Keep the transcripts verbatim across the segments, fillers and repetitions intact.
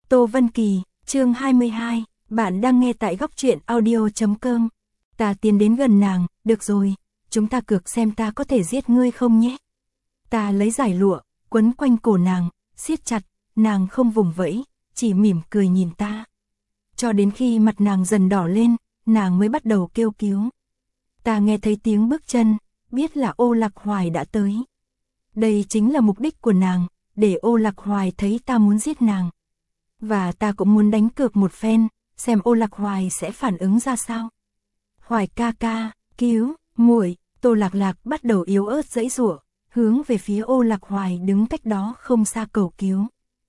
Tô Vân Kỳ, chương hai mươi hai, bạn đang nghe tại góc truyện audio chấm com. Ta tiến đến gần nàng, được rồi, chúng ta cược xem ta có thể giết ngươi không nhé. Ta lấy giải lụa, quấn quanh cổ nàng, siết chặt, nàng không vùng vẫy, chỉ mỉm cười nhìn ta. Cho đến khi mặt nàng dần đỏ lên, nàng mới bắt đầu kêu cứu. Ta nghe thấy tiếng bước chân, biết là Ô Lạc Hoài đã tới. Đây chính là mục đích của nàng, để Ô Lạc Hoài thấy ta muốn giết nàng. Và ta cũng muốn đánh cược một phen, xem Ô Lạc Hoài sẽ phản ứng ra sao. Hoài ca ca, cứu, muội. Tô Lạc Lạc bắt đầu yếu ớt giãy giụa, hướng về phía Ô Lạc Hoài đứng cách đó không xa cầu cứu.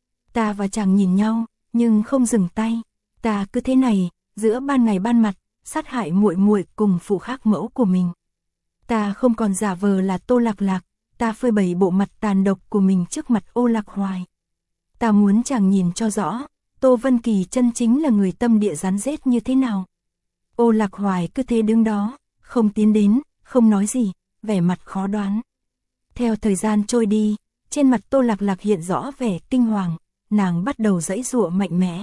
Ta và chàng nhìn nhau, nhưng không dừng tay. Ta cứ thế này, giữa ban ngày ban mặt, sát hại muội muội cùng phụ khác mẫu của mình. Ta không còn giả vờ là Tô Lạc Lạc, ta phơi bày bộ mặt tàn độc của mình trước mặt Ô Lạc Hoài. Ta muốn chàng nhìn cho rõ, Tô Vân Kỳ chân chính là người tâm địa rắn rết như thế nào. Ô Lạc Hoài cứ thế đứng đó, không tiến đến, không nói gì, vẻ mặt khó đoán. Theo thời gian trôi đi, trên mặt Tô Lạc Lạc hiện rõ vẻ kinh hoàng, nàng bắt đầu giãy giụa mạnh mẽ.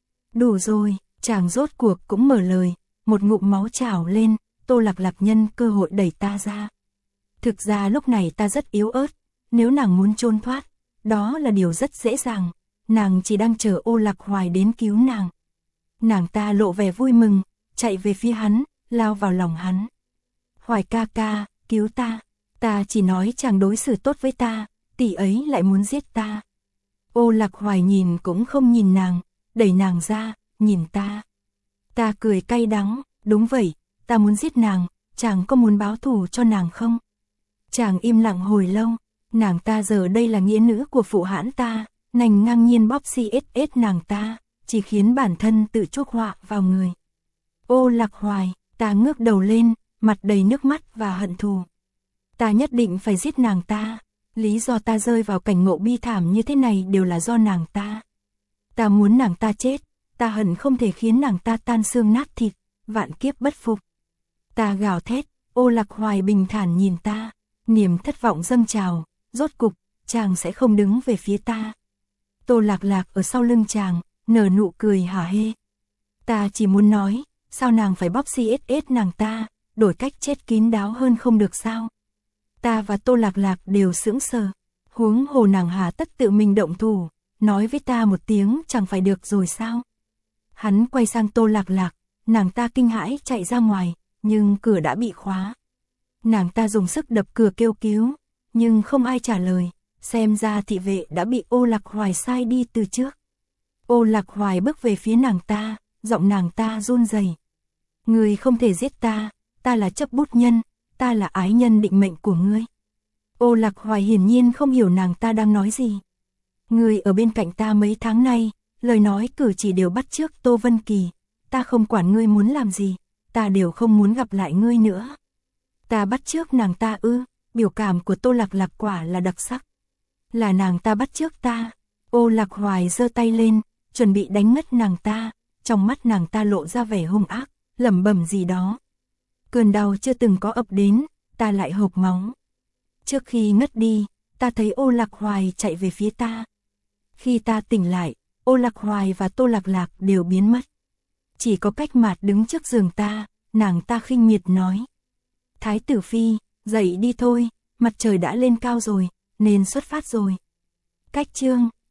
Đủ rồi, chàng rốt cuộc cũng mở lời, một ngụm máu trào lên, Tô Lạc Lạc nhân cơ hội đẩy ta ra. Thực ra lúc này ta rất yếu ớt, nếu nàng muốn trốn thoát, đó là điều rất dễ dàng, nàng chỉ đang chờ Ô Lạc Hoài đến cứu nàng. Nàng ta lộ vẻ vui mừng, chạy về phía hắn, lao vào lòng hắn. Hoài ca ca, cứu ta, ta chỉ nói chàng đối xử tốt với ta, tỷ ấy lại muốn giết ta. Ô Lạc Hoài nhìn cũng không nhìn nàng, đẩy nàng ra, nhìn ta. Ta cười cay đắng, đúng vậy, ta muốn giết nàng, chàng có muốn báo thù cho nàng không? Chàng im lặng hồi lâu, nàng ta giờ đây là nghĩa nữ của phụ hãn ta, nành ngang nhiên bóp xi ết ết nàng ta, chỉ khiến bản thân tự chuốc họa vào người. Ô Lạc Hoài, ta ngước đầu lên, mặt đầy nước mắt và hận thù. Ta nhất định phải giết nàng ta, lý do ta rơi vào cảnh ngộ bi thảm như thế này đều là do nàng ta. Ta muốn nàng ta chết, ta hận không thể khiến nàng ta tan xương nát thịt, vạn kiếp bất phục. Ta gào thét, Ô Lạc Hoài bình thản nhìn ta, niềm thất vọng dâng trào, rốt cục, chàng sẽ không đứng về phía ta. Tô Lạc Lạc ở sau lưng chàng, nở nụ cười hả hê. Ta chỉ muốn nói, sao nàng phải bóp xi ết ết nàng ta, đổi cách chết kín đáo hơn không được sao? Ta và Tô Lạc Lạc đều sững sờ, huống hồ nàng hà tất tự mình động thủ, nói với ta một tiếng chẳng phải được rồi sao? Hắn quay sang Tô Lạc Lạc, nàng ta kinh hãi chạy ra ngoài, nhưng cửa đã bị khóa. Nàng ta dùng sức đập cửa kêu cứu, nhưng không ai trả lời, xem ra thị vệ đã bị Ô Lạc Hoài sai đi từ trước. Ô Lạc Hoài bước về phía nàng ta, giọng nàng ta run rẩy. Ngươi không thể giết ta, ta là chấp bút nhân, ta là ái nhân định mệnh của ngươi. Ô Lạc Hoài hiển nhiên không hiểu nàng ta đang nói gì. Ngươi ở bên cạnh ta mấy tháng nay, lời nói cử chỉ đều bắt chước Tô Vân Kỳ, ta không quản ngươi muốn làm gì, ta đều không muốn gặp lại ngươi nữa. Ta bắt chước nàng ta ư? Biểu cảm của Tô Lạc Lạc quả là đặc sắc. Là nàng ta bắt chước ta. Ô Lạc Hoài giơ tay lên, chuẩn bị đánh ngất nàng ta, trong mắt nàng ta lộ ra vẻ hung ác, lẩm bẩm gì đó. Cơn đau chưa từng có ập đến, ta lại hộc máu. Trước khi ngất đi, ta thấy Ô Lạc Hoài chạy về phía ta. Khi ta tỉnh lại, Ô Lạc Hoài và Tô Lạc Lạc đều biến mất. Chỉ có Cách Mạt đứng trước giường ta, nàng ta khinh miệt nói. Thái tử phi, dậy đi thôi, mặt trời đã lên cao rồi, nên xuất phát rồi. Cách Chương